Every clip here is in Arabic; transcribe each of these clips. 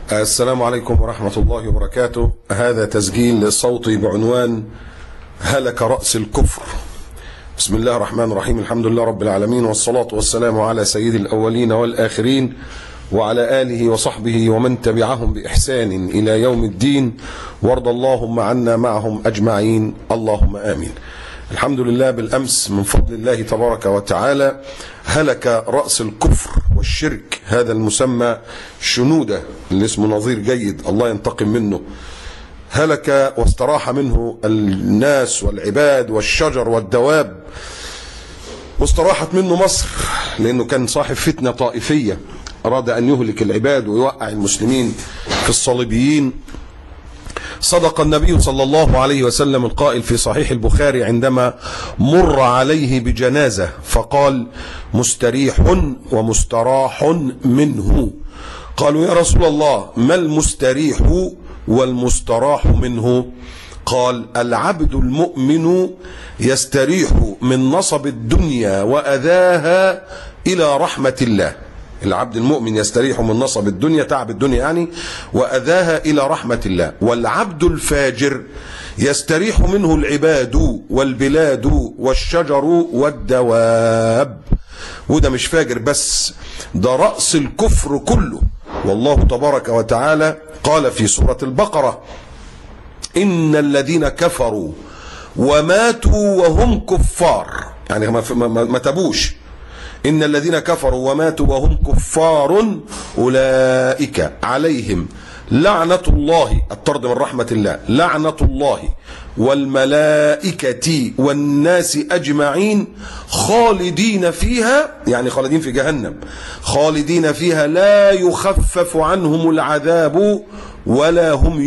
السلام عليكم ورحمة الله وبركاته. هذا تسجيل صوتي بعنوان هلك رأس الكفر. بسم الله الرحمن الرحيم. الحمد لله رب العالمين، والصلاة والسلام على سيد الأولين والآخرين وعلى آله وصحبه ومن تبعهم بإحسان إلى يوم الدين، وارض اللهم عنا معهم أجمعين، اللهم آمين. الحمد لله، بالأمس من فضل الله تبارك وتعالى هلك رأس الكفر والشرك، هذا المسمى شنودة اللي اسمه نظير جيد، الله ينتقم منه. هلك واستراح منه الناس والعباد والشجر والدواب، واستراحت منه مصر لأنه كان صاحب فتنة طائفية، أراد أن يهلك العباد ويوقع المسلمين في الصليبيين. صدق النبي صلى الله عليه وسلم القائل في صحيح البخاري عندما مر عليه بجنازة فقال: مستريح ومستراح منه. قالوا: يا رسول الله، ما المستريح والمستراح منه؟ قال: العبد المؤمن يستريح من نصب الدنيا وأذاها إلى رحمة الله. العبد المؤمن يستريح من نصب الدنيا، تعب الدنيا يعني، وأذاها إلى رحمة الله. والعبد الفاجر يستريح منه العباد والبلاد والشجر والدواب. وده مش فاجر بس، ده رأس الكفر كله. والله تبارك وتعالى قال في سورة البقرة: إن الذين كفروا وماتوا وهم كفار، يعني ما تبوش. إن الذين كفروا وماتوا وهم كفار أولئك عليهم لعنة الله، الطرد من رحمة الله، لعنة الله والملائكة والناس أجمعين خالدين فيها، يعني خالدين في جهنم، خالدين فيها لا يخفف عنهم العذاب ولا هم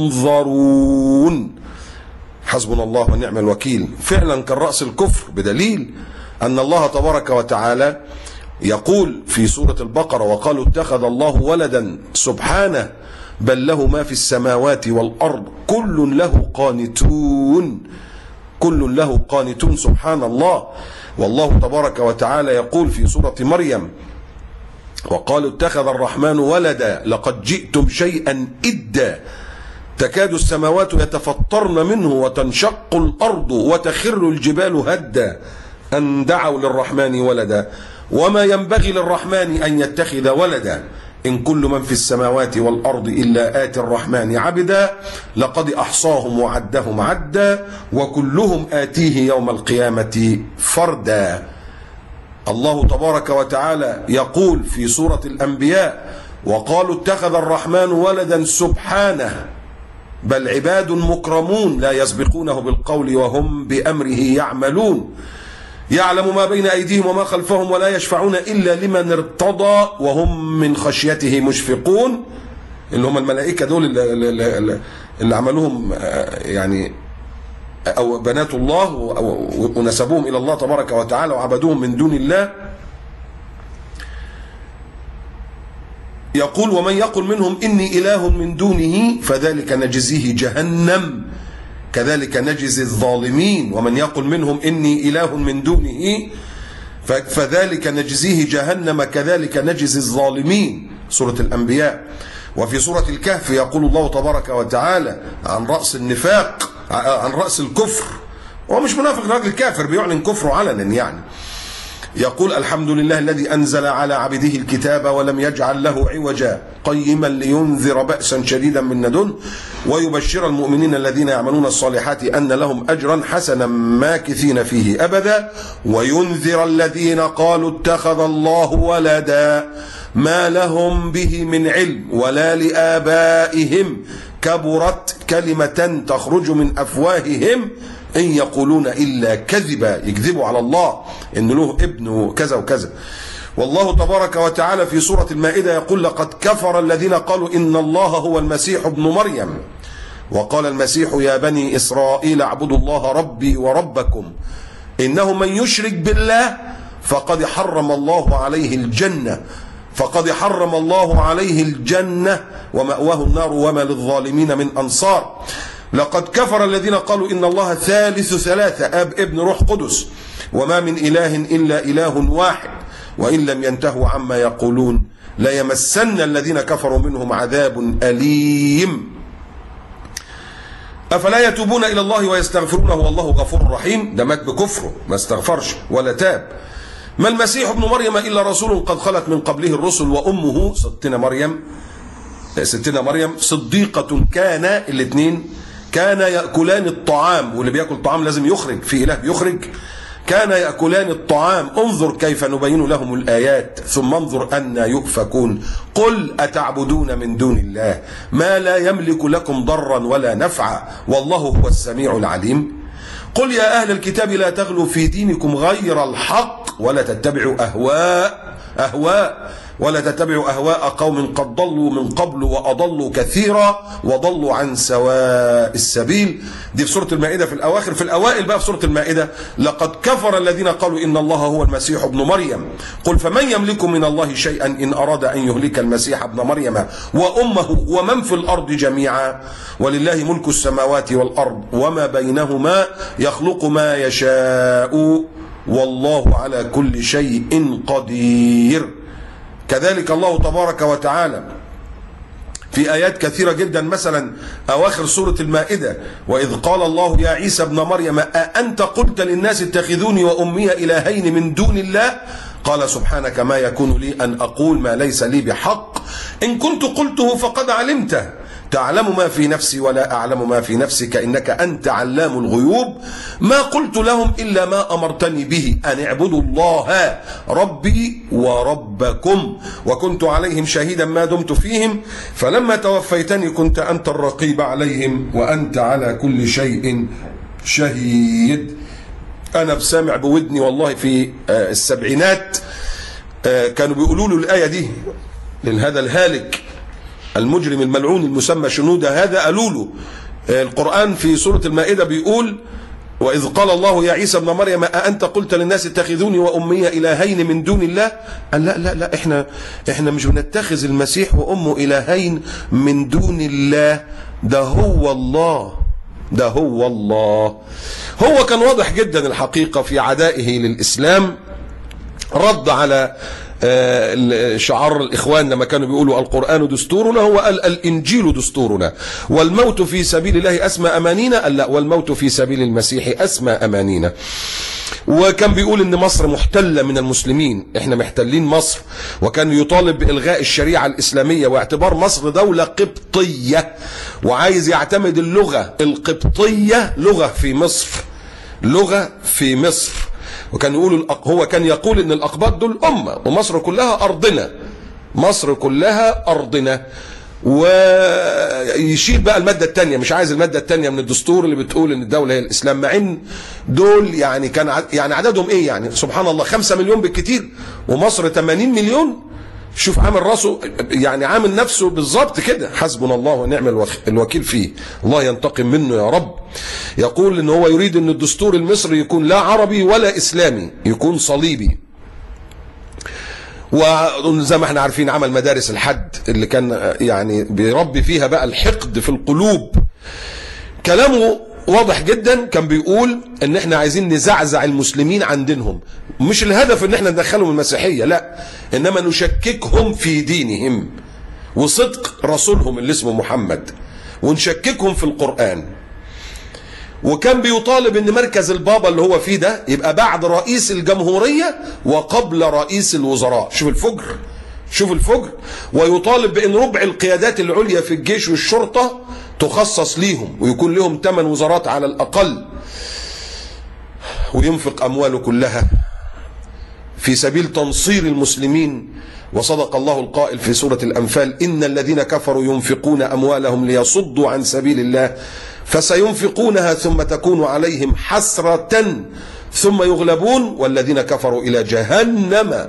ينظرون. حسبنا الله ونعم الوكيل. فعلا كان رأس الكفر، بدليل أن الله تبارك وتعالى يقول في سورة البقرة: وقالوا اتخذ الله ولدا سبحانه بل له ما في السماوات والأرض كل له قانتون، كل له قانتون، سبحان الله. والله تبارك وتعالى يقول في سورة مريم: وقالوا اتخذ الرحمن ولدا لقد جئتم شيئا إدا تكاد السماوات يتفطرن منه وتنشق الأرض وتخر الجبال هدا أن دعوا للرحمن ولدا وما ينبغي للرحمن أن يتخذ ولدا إن كل من في السماوات والأرض إلا آتي الرحمن عبدا لقد أحصاهم وعدهم عدا وكلهم آتيه يوم القيامة فردا. الله تبارك وتعالى يقول في سورة الأنبياء: وقالوا اتخذ الرحمن ولدا سبحانه بل عباد مكرمون لا يسبقونه بالقول وهم بأمره يعملون يعلم ما بين أيديهم وما خلفهم ولا يشفعون إلا لمن ارتضى وهم من خشيته مشفقون. اللي هم الملائكة دول اللي عملوهم يعني أو بنات الله ونسبوهم إلى الله تبارك وتعالى وعبدوهم من دون الله. يقول: ومن يقل منهم إني إله من دونه فذلك نجزيه جهنم كذلك نجزي الظالمين. ومن يقل منهم إني إله من دونه فذلك نجزيه جهنم كذلك نجزي الظالمين. سورة الأنبياء. وفي سورة الكهف يقول الله تبارك وتعالى عن رأس النفاق، عن رأس الكفر، هو مش منافق، راجل كافر بيعلن كفره علنا يعني. يقول: الحمد لله الذي أنزل على عبده الكتاب ولم يجعل له عوجا قيما لينذر بأسا شديدا من لدنه ويبشر المؤمنين الذين يعملون الصالحات أن لهم أجرا حسنا ماكثين فيه أبدا وينذر الذين قالوا اتخذ الله ولدا ما لهم به من علم ولا لآبائهم كبرت كلمة تخرج من أفواههم إن يقولون إلا كذبا، يكذبوا على الله إن له ابن وكذا وكذا. والله تبارك وتعالى في سورة المائدة يقول: لقد كفر الذين قالوا إن الله هو المسيح ابن مريم وقال المسيح يا بني إسرائيل اعبدوا الله ربي وربكم إنه من يشرك بالله فقد حرم الله عليه الجنة ومأواه النار وما للظالمين من أنصار. لقد كفر الذين قالوا إن الله ثالث ثلاثة، أب ابن روح قدس، وما من إله إلا إله واحد وإن لم ينتهوا عما يقولون ليمسن الذين كفروا منهم عذاب أليم. أفلا يتوبون إلى الله ويستغفرونه والله غفور رحيم. ده مات بكفره، ما استغفرش ولا تاب. ما المسيح ابن مريم إلا رسول قد خلت من قبله الرسل وأمه ستنا مريم صديقة كان، الاثنين كان يأكلان الطعام، واللي بيأكل طعام لازم يخرج، في إله بيخرج. كان يأكلان الطعام انظر كيف نبين لهم الآيات ثم انظر أنى يؤفكون. قل أتعبدون من دون الله ما لا يملك لكم ضرا ولا نفعا والله هو السميع العليم. قل يا أهل الكتاب لا تغلوا في دينكم غير الحق ولا تتبعوا أهواء قوم قد ضلوا من قبل وأضلوا كثيرا وضلوا عن سواء السبيل. دي في سورة المائدة في الأواخر. في الأوائل بقى في سورة المائدة لقد كفر الذين قالوا إن الله هو المسيح ابن مريم قل فمن يملك من الله شيئا إن أراد أن يهلك المسيح ابن مريم وأمه ومن في الأرض جميعا ولله ملك السماوات والأرض وما بينهما يخلق ما يشاء والله على كل شيء قدير. كذلك الله تبارك وتعالى في آيات كثيرة جدا، مثلا أواخر سورة المائدة وإذ قال الله يا عيسى ابن مريم أأنت قلت للناس اتخذوني وأمي إلهين من دون الله قال سبحانك ما يكون لي أن أقول ما ليس لي بحق إن كنت قلته فقد علمته تعلم ما في نفسي ولا أعلم ما في نفسك إنك أنت علام الغيوب ما قلت لهم إلا ما أمرتني به أن اعبدوا الله ربي وربكم وكنت عليهم شهيدا ما دمت فيهم فلما توفيتني كنت أنت الرقيب عليهم وأنت على كل شيء شهيد. أنا بسامع بودني والله في السبعينات كانوا بيقولوا له الآية دي لهذا الهالك المجرم الملعون المسمى شنودة، هذا قالوا له القرآن في سورة المائدة بيقول وإذ قال الله يا عيسى ابن مريم أأنت قلت للناس اتخذوني وأمي إلهين من دون الله. قال لا لا لا احنا مش بنتخذ المسيح وأمه إلهين من دون الله، ده هو الله، ده هو الله. هو كان واضح جدا الحقيقة في عدائه للإسلام، رد على شعار الإخوان لما كانوا بيقولوا القرآن دستورنا، هو قال الإنجيل دستورنا والموت في سبيل الله أسمى أمانينا، قال لا والموت في سبيل المسيح أسمى أمانينا. وكان بيقول ان مصر محتلة من المسلمين، احنا محتلين مصر، وكان يطالب بإلغاء الشريعة الإسلامية واعتبار مصر دولة قبطية وعايز يعتمد اللغة القبطية لغة في مصر، لغة في مصر. وكان يقول هو كان يقول ان الأقباط دول أمة ومصر كلها أرضنا، مصر كلها أرضنا. ويشيل بقى المادة الثانية، مش عايز المادة الثانية من الدستور اللي بتقول ان الدولة هي الإسلام، مع ان دول يعني كان يعني عددهم ايه يعني سبحان الله 5 مليون بالكتير ومصر 80 مليون. شوف عامل راسه يعني عامل نفسه بالظبط كده، حسبنا الله ونعم الوكيل فيه، الله ينتقم منه يا رب. يقول ان هو يريد ان الدستور المصري يكون لا عربي ولا إسلامي، يكون صليبي. وزي ما احنا عارفين عمل مدارس الحد اللي كان يعني بيربي فيها بقى الحقد في القلوب. كلامه واضح جدا، كان بيقول ان احنا عايزين نزعزع المسلمين عن دينهم، مش الهدف ان احنا ندخلهم المسيحية، لا، انما نشككهم في دينهم وصدق رسولهم اللي اسمه محمد، ونشككهم في القرآن. وكان بيطالب ان مركز البابا اللي هو فيه ده يبقى بعد رئيس الجمهورية وقبل رئيس الوزراء. شوف الفجر، شوف الفجر. ويطالب بان ربع القيادات العليا في الجيش والشرطة تخصص ليهم ويكون لهم 8 وزارات على الأقل، وينفق أمواله كلها في سبيل تنصير المسلمين. وصدق الله القائل في سورة الأنفال إن الذين كفروا ينفقون أموالهم ليصدوا عن سبيل الله فسينفقونها ثم تكون عليهم حسرة ثم يغلبون والذين كفروا إلى جهنم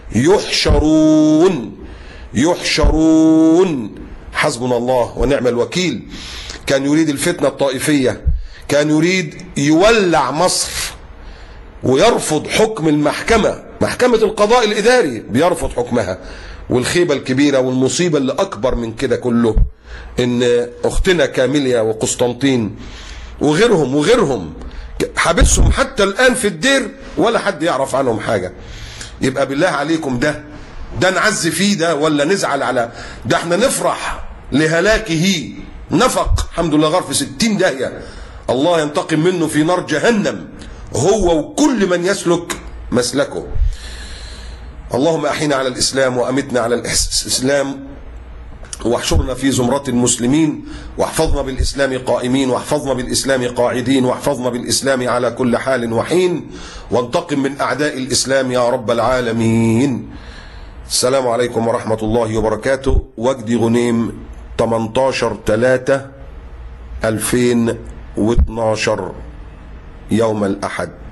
يحشرون. حسبنا الله ونعم الوكيل. كان يريد الفتنة الطائفية، كان يريد يولع مصر ويرفض حكم المحكمة، محكمة القضاء الإداري بيرفض حكمها. والخيبة الكبيرة والمصيبة اللي أكبر من كده كله إن أختنا كاميليا وقسطنطين وغيرهم حابسهم حتى الآن في الدير ولا حد يعرف عنهم حاجة. يبقى بالله عليكم ده ده نعز فيه ده ولا نزعل على ده؟ احنا نفرح لهلاكه. نفق الحمد لله، غار في 60 داهية، الله ينتقم منه في نار جهنم هو وكل من يسلك مسلكه. اللهم أحينا على الإسلام وأمتنا على الإسلام، واحشرنا في زمرة المسلمين، واحفظنا بالإسلام قائمين، واحفظنا بالإسلام قاعدين، واحفظنا بالإسلام على كل حال وحين، وانتقم من أعداء الإسلام يا رب العالمين. السلام عليكم ورحمة الله وبركاته. وجدي غنيم 18/3/2012 يوم الأحد.